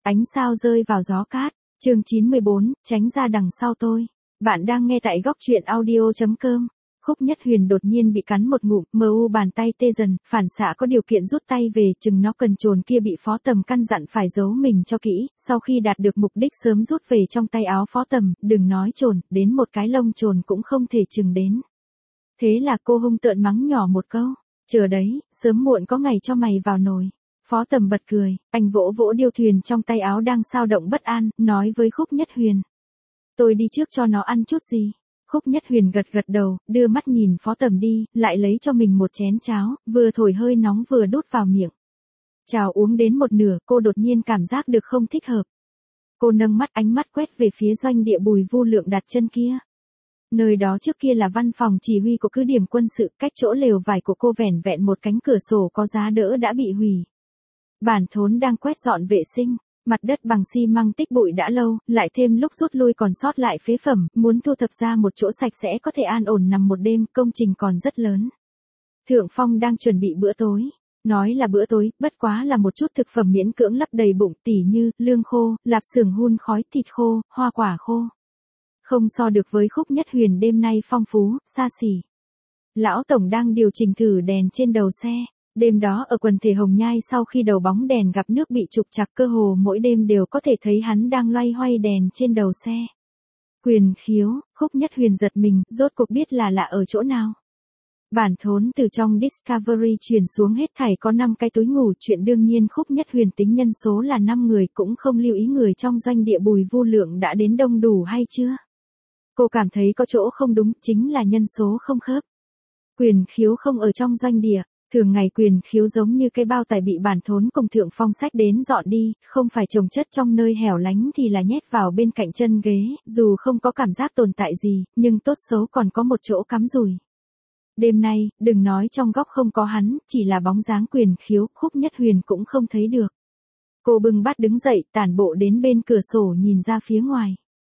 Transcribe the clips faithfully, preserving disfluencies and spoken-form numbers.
Ánh sao rơi vào gió cát, chương chín mươi bốn, tránh ra đằng sau tôi. Bạn đang nghe tại góc truyện audio chấm com. Khúc Nhất Huyền đột nhiên bị cắn một ngụm, mờ u bàn tay tê dần, phản xạ có điều kiện rút tay về, chừng nó cần trồn kia bị Phó Tầm căn dặn phải giấu mình cho kỹ, sau khi đạt được mục đích sớm rút về trong tay áo Phó Tầm, đừng nói trồn, đến một cái lông trồn cũng không thể chừng đến. Thế là cô hung tợn mắng nhỏ một câu, chờ đấy, sớm muộn có ngày cho mày vào nồi. Phó Tầm bật cười, anh vỗ vỗ điêu thuyền trong tay áo đang xao động bất an, nói với Khúc Nhất Huyền. Tôi đi trước cho nó ăn chút gì. Khúc Nhất Huyền gật gật đầu, đưa mắt nhìn Phó Tầm đi, lại lấy cho mình một chén cháo, vừa thổi hơi nóng vừa đút vào miệng. Cháo uống đến một nửa, cô đột nhiên cảm giác được không thích hợp. Cô nâng mắt, ánh mắt quét về phía doanh địa Bùi Vu Lượng đặt chân kia. Nơi đó trước kia là văn phòng chỉ huy của cứ điểm quân sự, cách chỗ lều vải của cô vẻn vẹn một cánh cửa sổ có giá đỡ đã bị hủy. Bản Thốn đang quét dọn vệ sinh, mặt đất bằng xi măng tích bụi đã lâu, lại thêm lúc rút lui còn sót lại phế phẩm, muốn thu thập ra một chỗ sạch sẽ có thể an ổn nằm một đêm, công trình còn rất lớn. Thượng Phong đang chuẩn bị bữa tối, nói là bữa tối, bất quá là một chút thực phẩm miễn cưỡng lấp đầy bụng, tỉ như lương khô, lạp xưởng hun khói, thịt khô, hoa quả khô. Không so được với Khúc Nhất Huyền đêm nay phong phú, xa xỉ. Lão Tổng đang điều chỉnh thử đèn trên đầu xe. Đêm đó ở quần thể Hồng Nhai sau khi đầu bóng đèn gặp nước bị trục trặc, cơ hồ mỗi đêm đều có thể thấy hắn đang loay hoay đèn trên đầu xe. Quyền khiếu, Khúc Nhất Huyền giật mình, rốt cuộc biết là lạ ở chỗ nào. Bản Thốn từ trong Discovery truyền xuống hết thảy có năm cái túi ngủ, chuyện đương nhiên Khúc Nhất Huyền tính nhân số là năm người, cũng không lưu ý người trong doanh địa Bùi Vu Lượng đã đến đông đủ hay chưa. Cô cảm thấy có chỗ không đúng, chính là nhân số không khớp. Quyền khiếu không ở trong doanh địa. Thường ngày Quyền khiếu giống như cái bao tải bị Bản Thốn cùng Thượng Phong xách đến dọn đi, không phải chồng chất trong nơi hẻo lánh thì là nhét vào bên cạnh chân ghế, dù không có cảm giác tồn tại gì, nhưng tốt xấu còn có một chỗ cắm rùi. Đêm nay, đừng nói trong góc không có hắn, chỉ là bóng dáng Quyền khiếu, Khúc Nhất Huyền cũng không thấy được. Cô bưng bát đứng dậy, tản bộ đến bên cửa sổ nhìn ra phía ngoài.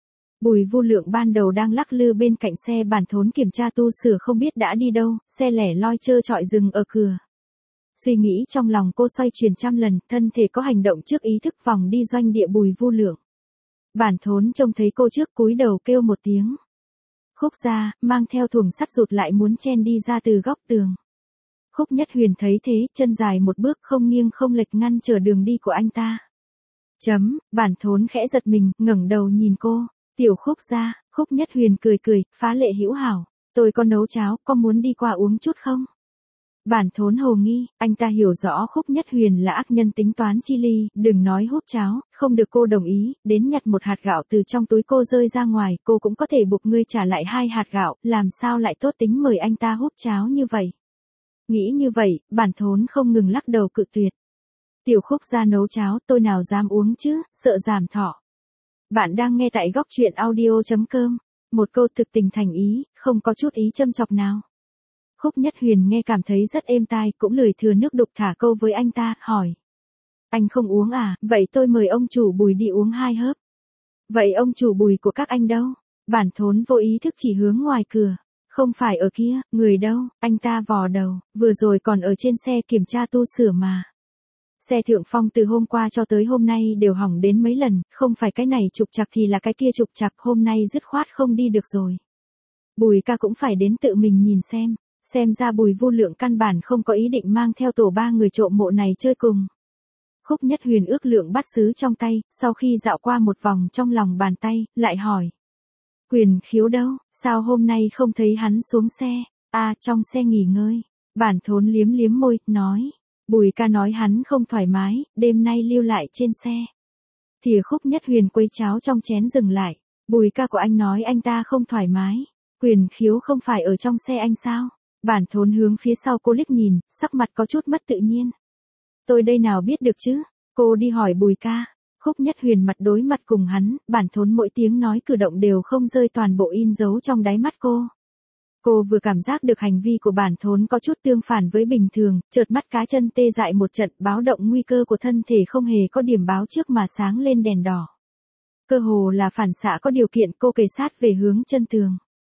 Bùi Vu Lượng ban đầu đang lắc lư bên cạnh xe Bản Thốn kiểm tra tu sửa không biết đã đi đâu, xe lẻ loi trơ trọi dừng ở cửa. Suy nghĩ trong lòng cô xoay chuyển trăm lần, thân thể có hành động trước ý thức vòng đi doanh địa Bùi Vu Lượng. Bản Thốn trông thấy cô trước cúi đầu kêu một tiếng. Khúc ra, mang theo thùng sắt rụt lại muốn chen đi ra từ góc tường. Khúc Nhất Huyền thấy thế, chân dài một bước không nghiêng không lệch ngăn trở đường đi của anh ta. Chấm, Bản Thốn khẽ giật mình, ngẩng đầu nhìn cô. Tiểu Khúc ra, Khúc Nhất Huyền cười cười, phá lệ hữu hảo, tôi có nấu cháo, có muốn đi qua uống chút không? Bản Thốn hồ nghi, anh ta hiểu rõ Khúc Nhất Huyền là ác nhân tính toán chi ly, đừng nói hút cháo, không được cô đồng ý, đến nhặt một hạt gạo từ trong túi cô rơi ra ngoài, cô cũng có thể buộc ngươi trả lại hai hạt gạo, làm sao lại tốt tính mời anh ta hút cháo như vậy? Nghĩ như vậy, Bản Thốn không ngừng lắc đầu cự tuyệt. Tiểu Khúc ra nấu cháo, tôi nào dám uống chứ, sợ giảm thọ. Bạn đang nghe tại góc truyện audio chấm com, một câu thực tình thành ý, không có chút ý châm chọc nào. Khúc Nhất Huyền nghe cảm thấy rất êm tai, cũng lười thừa nước đục thả câu với anh ta, hỏi. Anh không uống à, vậy tôi mời ông chủ Bùi đi uống hai hớp. Vậy ông chủ Bùi của các anh đâu? Bản Thốn vô ý thức chỉ hướng ngoài cửa. Không phải ở kia, người đâu, anh ta vò đầu, vừa rồi còn ở trên xe kiểm tra tu sửa mà. Xe Thượng Phong từ hôm qua cho tới hôm nay đều hỏng đến mấy lần, không phải cái này trục trặc thì là cái kia trục trặc, hôm nay dứt khoát không đi được rồi. Bùi ca cũng phải đến tự mình nhìn xem, xem ra Bùi Vu Lượng căn bản không có ý định mang theo tổ ba người trộm mộ này chơi cùng. Khúc Nhất Huyền ước lượng bát sứ trong tay, sau khi dạo qua một vòng trong lòng bàn tay, lại hỏi. Quyền khiếu đâu, sao hôm nay không thấy hắn xuống xe, à trong xe nghỉ ngơi. Bản Thốn liếm liếm môi, nói. Bùi ca nói hắn không thoải mái, đêm nay lưu lại trên xe. Thìa Khúc Nhất Huyền quấy cháo trong chén dừng lại. Bùi ca của anh nói anh ta không thoải mái. Quyền khiếu không phải ở trong xe anh sao? Bản Thốn hướng phía sau cô liếc nhìn, sắc mặt có chút mất tự nhiên. Tôi đây nào biết được chứ? Cô đi hỏi Bùi ca. Khúc Nhất Huyền mặt đối mặt cùng hắn, Bản Thốn mỗi tiếng nói cử động đều không rơi toàn bộ in dấu trong đáy mắt cô. Cô vừa cảm giác được hành vi của Bản Thốn có chút tương phản với bình thường, chợt mắt cá chân tê dại một trận, báo động nguy cơ của thân thể không hề có điểm báo trước mà sáng lên đèn đỏ. Cơ hồ là phản xạ có điều kiện, cô kề sát về hướng chân tường.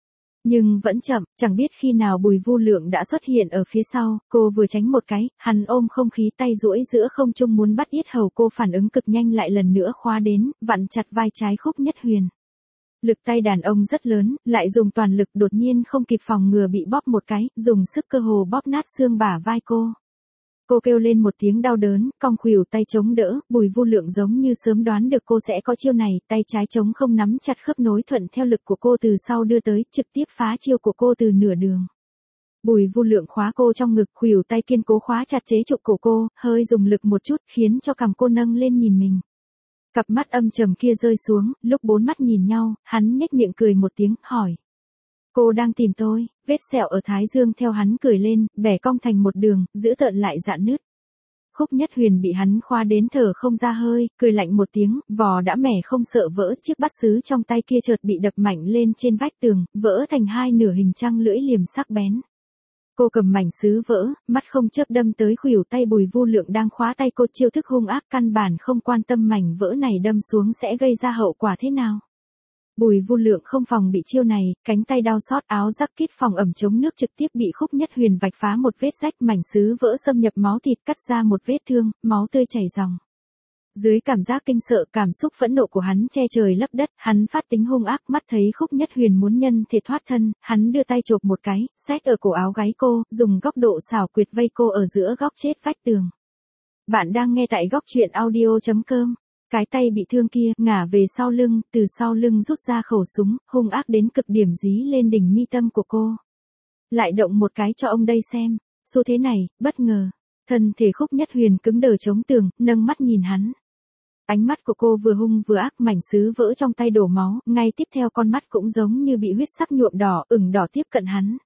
Nhưng vẫn chậm, chẳng biết khi nào Bùi Vu Lượng đã xuất hiện ở phía sau, cô vừa tránh một cái, hắn ôm không khí tay duỗi giữa không trung muốn bắt yết hầu cô, phản ứng cực nhanh lại lần nữa khóa đến, vặn chặt vai trái Khúc Nhất Huyền. Lực tay đàn ông rất lớn, lại dùng toàn lực, đột nhiên không kịp phòng ngừa bị bóp một cái, dùng sức cơ hồ bóp nát xương bả vai cô. Cô kêu lên một tiếng đau đớn, cong khuỷu tay chống đỡ, Bùi Vu Lượng giống như sớm đoán được cô sẽ có chiêu này, tay trái chống không nắm chặt khớp nối thuận theo lực của cô từ sau đưa tới, trực tiếp phá chiêu của cô từ nửa đường. Bùi Vu Lượng khóa cô trong ngực, khuỷu tay kiên cố khóa chặt chế trụ cổ cô, hơi dùng lực một chút, khiến cho cằm cô nâng lên nhìn mình. Cặp mắt âm trầm kia rơi xuống, lúc bốn mắt nhìn nhau, hắn nhếch miệng cười một tiếng, hỏi. Cô đang tìm tôi, vết sẹo ở thái dương theo hắn cười lên, bẻ cong thành một đường, giữ tợn lại dạn nứt. Khúc Nhất Huyền bị hắn khoa đến thở không ra hơi, cười lạnh một tiếng, vò đã mẻ không sợ vỡ, chiếc bát sứ trong tay kia chợt bị đập mạnh lên trên vách tường, vỡ thành hai nửa hình trăng lưỡi liềm sắc bén. Cô cầm mảnh sứ vỡ, mắt không chớp đâm tới khuỷu tay Bùi Vu Lượng đang khóa tay cô, chiêu thức hung ác, căn bản không quan tâm mảnh vỡ này đâm xuống sẽ gây ra hậu quả thế nào. Bùi Vu Lượng không phòng bị chiêu này, cánh tay đau xót, áo jacket phòng ẩm chống nước trực tiếp bị Khúc Nhất Huyền vạch phá một vết rách, mảnh sứ vỡ xâm nhập máu thịt, cắt ra một vết thương, máu tươi chảy ròng. Dưới cảm giác kinh sợ, cảm xúc phẫn nộ của hắn che trời lấp đất, hắn phát tính hung ác, mắt thấy Khúc Nhất Huyền muốn nhân thể thoát thân, hắn đưa tay chộp một cái, xách ở cổ áo gáy cô, dùng góc độ xảo quyệt vây cô ở giữa góc chết vách tường. Bạn đang nghe tại góc truyện audio chấm com. Cái tay bị thương kia, ngả về sau lưng, từ sau lưng rút ra khẩu súng, hung ác đến cực điểm dí lên đỉnh mi tâm của cô. Lại động một cái cho ông đây xem. Xu thế này, bất ngờ. Thân thể Khúc Nhất Huyền cứng đờ chống tường, nâng mắt nhìn hắn. Ánh mắt của cô vừa hung vừa ác, mảnh sứ vỡ trong tay đổ máu, ngay tiếp theo con mắt cũng giống như bị huyết sắc nhuộm đỏ, ửng đỏ tiếp cận hắn.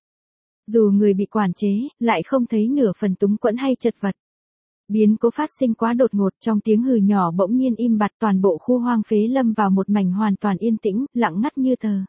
Dù người bị quản chế, lại không thấy nửa phần túng quẫn hay chật vật. Biến cố phát sinh quá đột ngột, trong tiếng hừ nhỏ bỗng nhiên im bặt, toàn bộ khu hoang phế lâm vào một mảnh hoàn toàn yên tĩnh, lặng ngắt như tờ.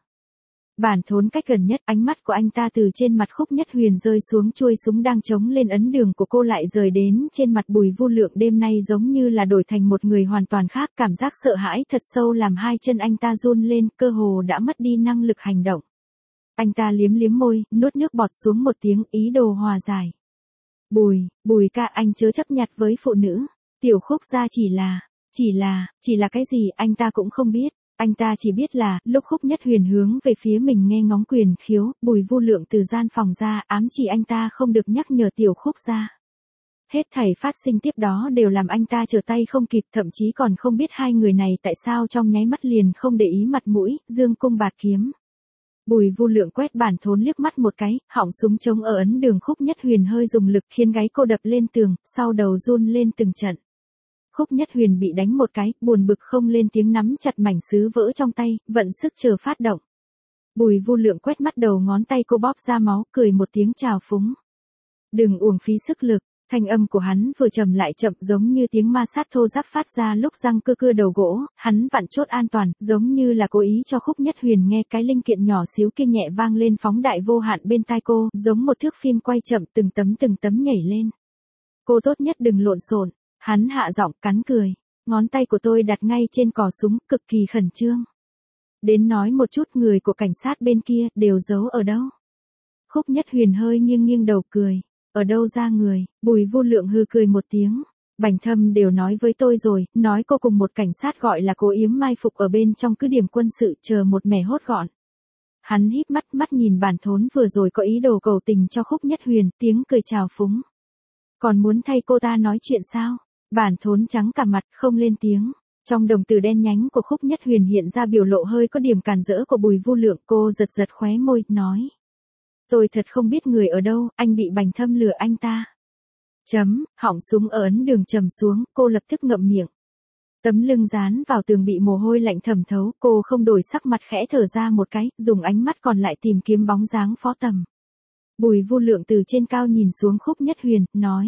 Bản Thốn cách gần nhất, ánh mắt của anh ta từ trên mặt Khúc Nhất Huyền rơi xuống, chuôi súng đang chống lên ấn đường của cô lại rời đến trên mặt Bùi Vu Lượng, đêm nay giống như là đổi thành một người hoàn toàn khác, cảm giác sợ hãi thật sâu làm hai chân anh ta run lên, cơ hồ đã mất đi năng lực hành động. Anh ta liếm liếm môi, nuốt nước bọt xuống một tiếng, ý đồ hòa giải. Bùi, Bùi ca, anh chớ chấp nhặt với phụ nữ. Tiểu Khúc gia chỉ là, chỉ là, chỉ là cái gì anh ta cũng không biết. Anh ta chỉ biết là, lúc Khúc Nhất Huyền hướng về phía mình nghe ngóng quyền khiếu, Bùi Vu Lượng từ gian phòng ra, ám chỉ anh ta không được nhắc nhở Tiểu Khúc gia. Hết thảy phát sinh tiếp đó đều làm anh ta trở tay không kịp, thậm chí còn không biết hai người này tại sao trong nháy mắt liền không để ý mặt mũi, dương cung bạt kiếm. Bùi Vu Lượng quét Bản Thốn liếc mắt một cái, họng súng chống ở ấn đường Khúc Nhất Huyền hơi dùng lực khiến gáy cô đập lên tường, sau đầu run lên từng trận. Khúc Nhất Huyền bị đánh một cái, buồn bực không lên tiếng, nắm chặt mảnh sứ vỡ trong tay, vận sức chờ phát động. Bùi Vu Lượng quét mắt đầu ngón tay cô, bóp ra máu, cười một tiếng chào phúng. Đừng uổng phí sức lực. Thanh âm của hắn vừa trầm lại chậm, giống như tiếng ma sát thô ráp phát ra lúc răng cưa cưa đầu gỗ, hắn vặn chốt an toàn, giống như là cố ý cho Khúc Nhất Huyền nghe cái linh kiện nhỏ xíu kia nhẹ vang lên phóng đại vô hạn bên tai cô, giống một thước phim quay chậm, từng tấm từng tấm nhảy lên. Cô tốt nhất đừng lộn xộn. Hắn hạ giọng cắn cười. Ngón tay của tôi đặt ngay trên cò súng, cực kỳ khẩn trương. Đến nói một chút, người của cảnh sát bên kia đều giấu ở đâu? Khúc Nhất Huyền hơi nghiêng nghiêng đầu cười. Ở đâu ra người? Bùi Vu Lượng hư cười một tiếng. Bành Thâm đều nói với tôi rồi, nói cô cùng một cảnh sát gọi là Cố Yếm mai phục ở bên trong cứ điểm quân sự, chờ một mẻ hốt gọn. Hắn híp mắt mắt nhìn Bản Thốn vừa rồi có ý đồ cầu tình cho Khúc Nhất Huyền, tiếng cười chào phúng. Còn muốn thay cô ta nói chuyện sao? Bản Thốn trắng cả mặt, không lên tiếng. Trong đồng tử đen nhánh của Khúc Nhất Huyền hiện ra biểu lộ hơi có điểm càn rỡ của Bùi Vu Lượng, cô giật giật khóe môi, nói. Tôi thật không biết người ở đâu, anh bị Bành Thâm lừa anh ta. Chấm, họng súng ở ấn đường trầm xuống, cô lập tức ngậm miệng. Tấm lưng dán vào tường bị mồ hôi lạnh thẩm thấu, cô không đổi sắc mặt, khẽ thở ra một cái, dùng ánh mắt còn lại tìm kiếm bóng dáng Phó Tầm. Bùi Vu Lượng từ trên cao nhìn xuống Khúc Nhất Huyền, nói.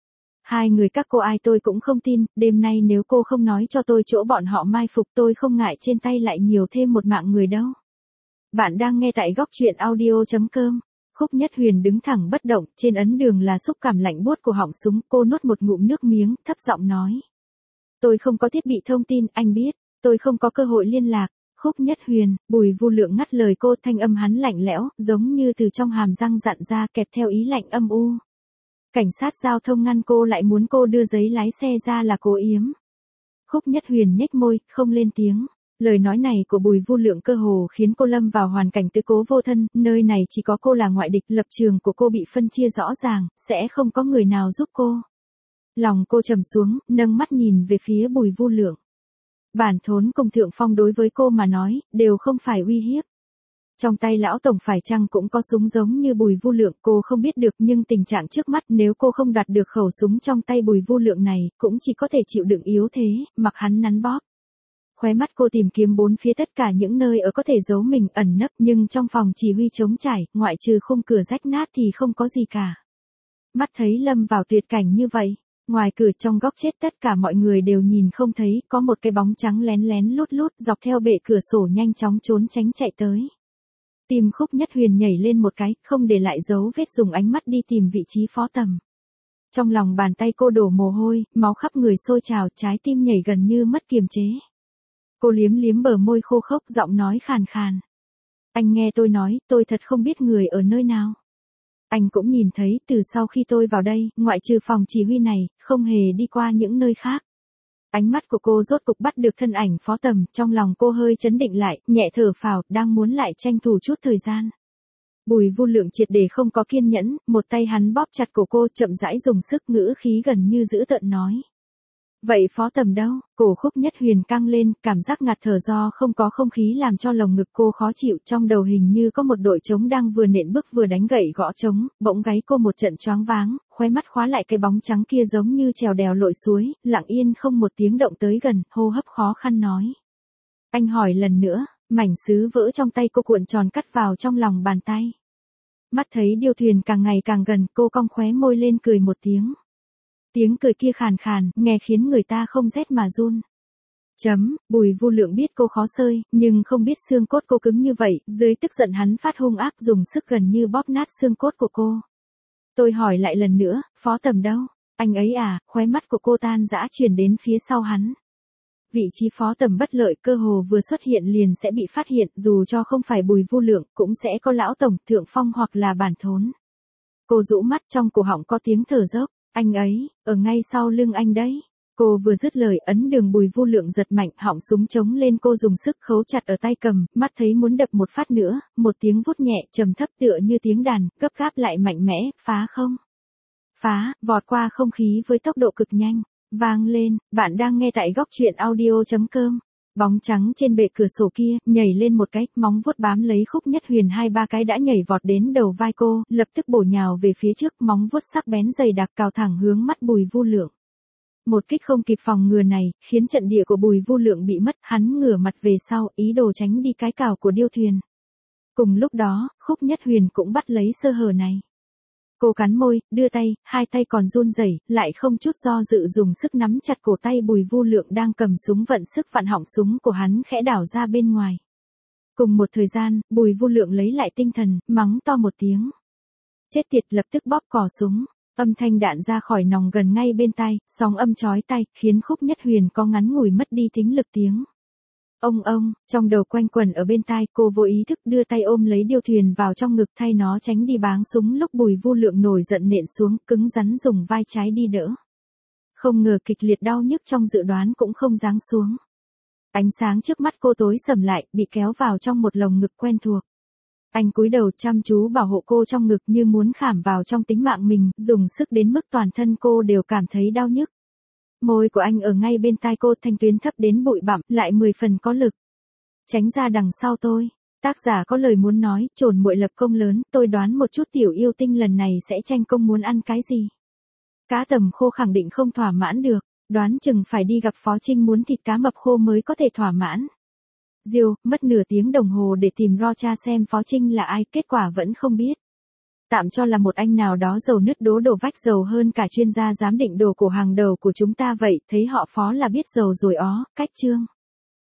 Hai người các cô ai tôi cũng không tin, đêm nay nếu cô không nói cho tôi chỗ bọn họ mai phục, tôi không ngại trên tay lại nhiều thêm một mạng người đâu. Bạn đang nghe tại góc truyện audio chấm com. Khúc Nhất Huyền đứng thẳng bất động, trên ấn đường là xúc cảm lạnh buốt của họng súng, cô nuốt một ngụm nước miếng, thấp giọng nói. Tôi không có thiết bị thông tin, anh biết, tôi không có cơ hội liên lạc. Khúc Nhất Huyền, Bùi Vu Lượng ngắt lời cô, thanh âm hắn lạnh lẽo, giống như từ trong hàm răng dặn ra, kẹp theo ý lạnh âm u. Cảnh sát giao thông ngăn cô lại muốn cô đưa giấy lái xe ra là cố yếm. Khúc Nhất Huyền nhếch môi, không lên tiếng. Lời nói này của Bùi Vu Lượng cơ hồ khiến cô lâm vào hoàn cảnh tứ cố vô thân, nơi này chỉ có cô là ngoại địch, lập trường của cô bị phân chia rõ ràng, sẽ không có người nào giúp cô. Lòng cô trầm xuống, nâng mắt nhìn về phía Bùi Vu Lượng. Bản Thốn cùng Thượng Phong đối với cô mà nói, đều không phải uy hiếp. Trong tay lão tổng phải chăng cũng có súng giống như Bùi Vu Lượng, cô không biết được, nhưng tình trạng trước mắt nếu cô không đoạt được khẩu súng trong tay Bùi Vu Lượng này, cũng chỉ có thể chịu đựng yếu thế, mặc hắn nắn bóp. Khóe mắt cô tìm kiếm bốn phía tất cả những nơi ở có thể giấu mình ẩn nấp, nhưng trong phòng chỉ huy trống trải, ngoại trừ khung cửa rách nát thì không có gì cả. Mắt thấy lâm vào tuyệt cảnh như vậy, ngoài cửa trong góc chết tất cả mọi người đều nhìn không thấy, có một cái bóng trắng lén lén lút lút dọc theo bệ cửa sổ nhanh chóng trốn tránh chạy tới. Tim Khúc Nhất Huyền nhảy lên một cái, không để lại dấu vết, dùng ánh mắt đi tìm vị trí Phó Tầm. Trong lòng bàn tay cô đổ mồ hôi, máu khắp người sôi trào, trái tim nhảy gần như mất kiềm chế. Cô liếm liếm bờ môi khô khốc, giọng nói khàn khàn. Anh nghe tôi nói, tôi thật không biết người ở nơi nào. Anh cũng nhìn thấy, từ sau khi tôi vào đây, ngoại trừ phòng chỉ huy này, không hề đi qua những nơi khác. Ánh mắt của cô rốt cục bắt được thân ảnh Phó Tầm, trong lòng cô hơi chấn định lại, nhẹ thở phào, đang muốn lại tranh thủ chút thời gian. Bùi Vu Lượng triệt để không có kiên nhẫn, một tay hắn bóp chặt cổ cô, chậm rãi dùng sức, ngữ khí gần như dữ tợn nói. Vậy Phó Tầm đâu? Cổ Khúc Nhất Huyền căng lên, cảm giác ngạt thở do không có không khí làm cho lồng ngực cô khó chịu, trong đầu hình như có một đội trống đang vừa nện bước vừa đánh gậy gõ trống, bỗng gáy cô một trận choáng váng, khóe mắt khóa lại cái bóng trắng kia giống như trèo đèo lội suối, lặng yên không một tiếng động tới gần, hô hấp khó khăn nói. Anh hỏi lần nữa, mảnh sứ vỡ trong tay cô cuộn tròn cắt vào trong lòng bàn tay. Mắt thấy điêu thuyền càng ngày càng gần, cô cong khóe môi lên cười một tiếng. Tiếng cười kia khàn khàn, nghe khiến người ta không rét mà run. Chấm, Bùi Vu Lượng biết cô khó sơi, nhưng không biết xương cốt cô cứng như vậy, dưới tức giận hắn phát hung ác dùng sức gần như bóp nát xương cốt của cô. Tôi hỏi lại lần nữa, Phó Tầm đâu? Anh ấy à? Khóe mắt của cô tan rã chuyển đến phía sau hắn. Vị trí Phó Tầm bất lợi, cơ hồ vừa xuất hiện liền sẽ bị phát hiện, dù cho không phải Bùi Vu Lượng, cũng sẽ có lão tổng, Thượng Phong hoặc là Bản Thốn. Cô rũ mắt, trong cổ họng có tiếng thở dốc. Anh ấy, ở ngay sau lưng anh đấy. Cô vừa dứt lời, ấn đường Bùi Vu Lượng giật mạnh, họng súng chống lên, cô dùng sức khấu chặt ở tay cầm, mắt thấy muốn đập một phát nữa, một tiếng vút nhẹ, trầm thấp tựa như tiếng đàn, gấp gáp lại mạnh mẽ, phá không? Phá, vọt qua không khí với tốc độ cực nhanh, vang lên. Bạn đang nghe tại góc truyện audio chấm com. Bóng trắng trên bệ cửa sổ kia, nhảy lên một cái, móng vuốt bám lấy Khúc Nhất Huyền, hai ba cái đã nhảy vọt đến đầu vai cô, lập tức bổ nhào về phía trước, móng vuốt sắc bén dày đặc cào thẳng hướng mắt Bùi Vu Lượng. Một kích không kịp phòng ngừa này, khiến trận địa của Bùi Vu Lượng bị mất, hắn ngửa mặt về sau, ý đồ tránh đi cái cào của điêu thuyền. Cùng lúc đó, Khúc Nhất Huyền cũng bắt lấy sơ hở này. Cô cắn môi, đưa tay, hai tay còn run rẩy, lại không chút do dự dùng sức nắm chặt cổ tay Bùi Vu Lượng đang cầm súng, vận sức vặn họng súng của hắn khẽ đảo ra bên ngoài. Cùng một thời gian, Bùi Vu Lượng lấy lại tinh thần, mắng to một tiếng. Chết tiệt, lập tức bóp cò súng. Âm thanh đạn ra khỏi nòng gần ngay bên tai, sóng âm chói tai, khiến Khúc Nhất Huyền có ngắn ngủi mất đi thính lực tiếng. Ông ông, trong đầu quanh quẩn ở bên tai, cô vô ý thức đưa tay ôm lấy điêu thuyền vào trong ngực, thay nó tránh đi báng súng lúc Bùi Vu Lượng nổi giận nện xuống, cứng rắn dùng vai trái đi đỡ. Không ngờ kịch liệt đau nhức trong dự đoán cũng không giáng xuống. Ánh sáng trước mắt cô tối sầm lại, bị kéo vào trong một lồng ngực quen thuộc. Anh cúi đầu chăm chú bảo hộ cô trong ngực như muốn khảm vào trong tính mạng mình, dùng sức đến mức toàn thân cô đều cảm thấy đau nhức. Môi của anh ở ngay bên tai cô, thanh tuyến thấp đến bụi bặm, lại mười phần có lực. Tránh ra đằng sau tôi. Tác giả có lời muốn nói, trồn muội lập công lớn, tôi đoán một chút tiểu yêu tinh lần này sẽ tranh công muốn ăn cái gì. Cá tầm khô khẳng định không thỏa mãn được, đoán chừng phải đi gặp Phó Trinh muốn thịt cá mập khô mới có thể thỏa mãn. Diêu, mất nửa tiếng đồng hồ để tìm ro tra xem Phó Trinh là ai, kết quả vẫn không biết. Tạm cho là một anh nào đó giàu nứt đố đổ vách giàu hơn cả chuyên gia giám định đồ cổ hàng đầu của chúng ta vậy, thấy họ Phó là biết giàu rồi ó, cách chương.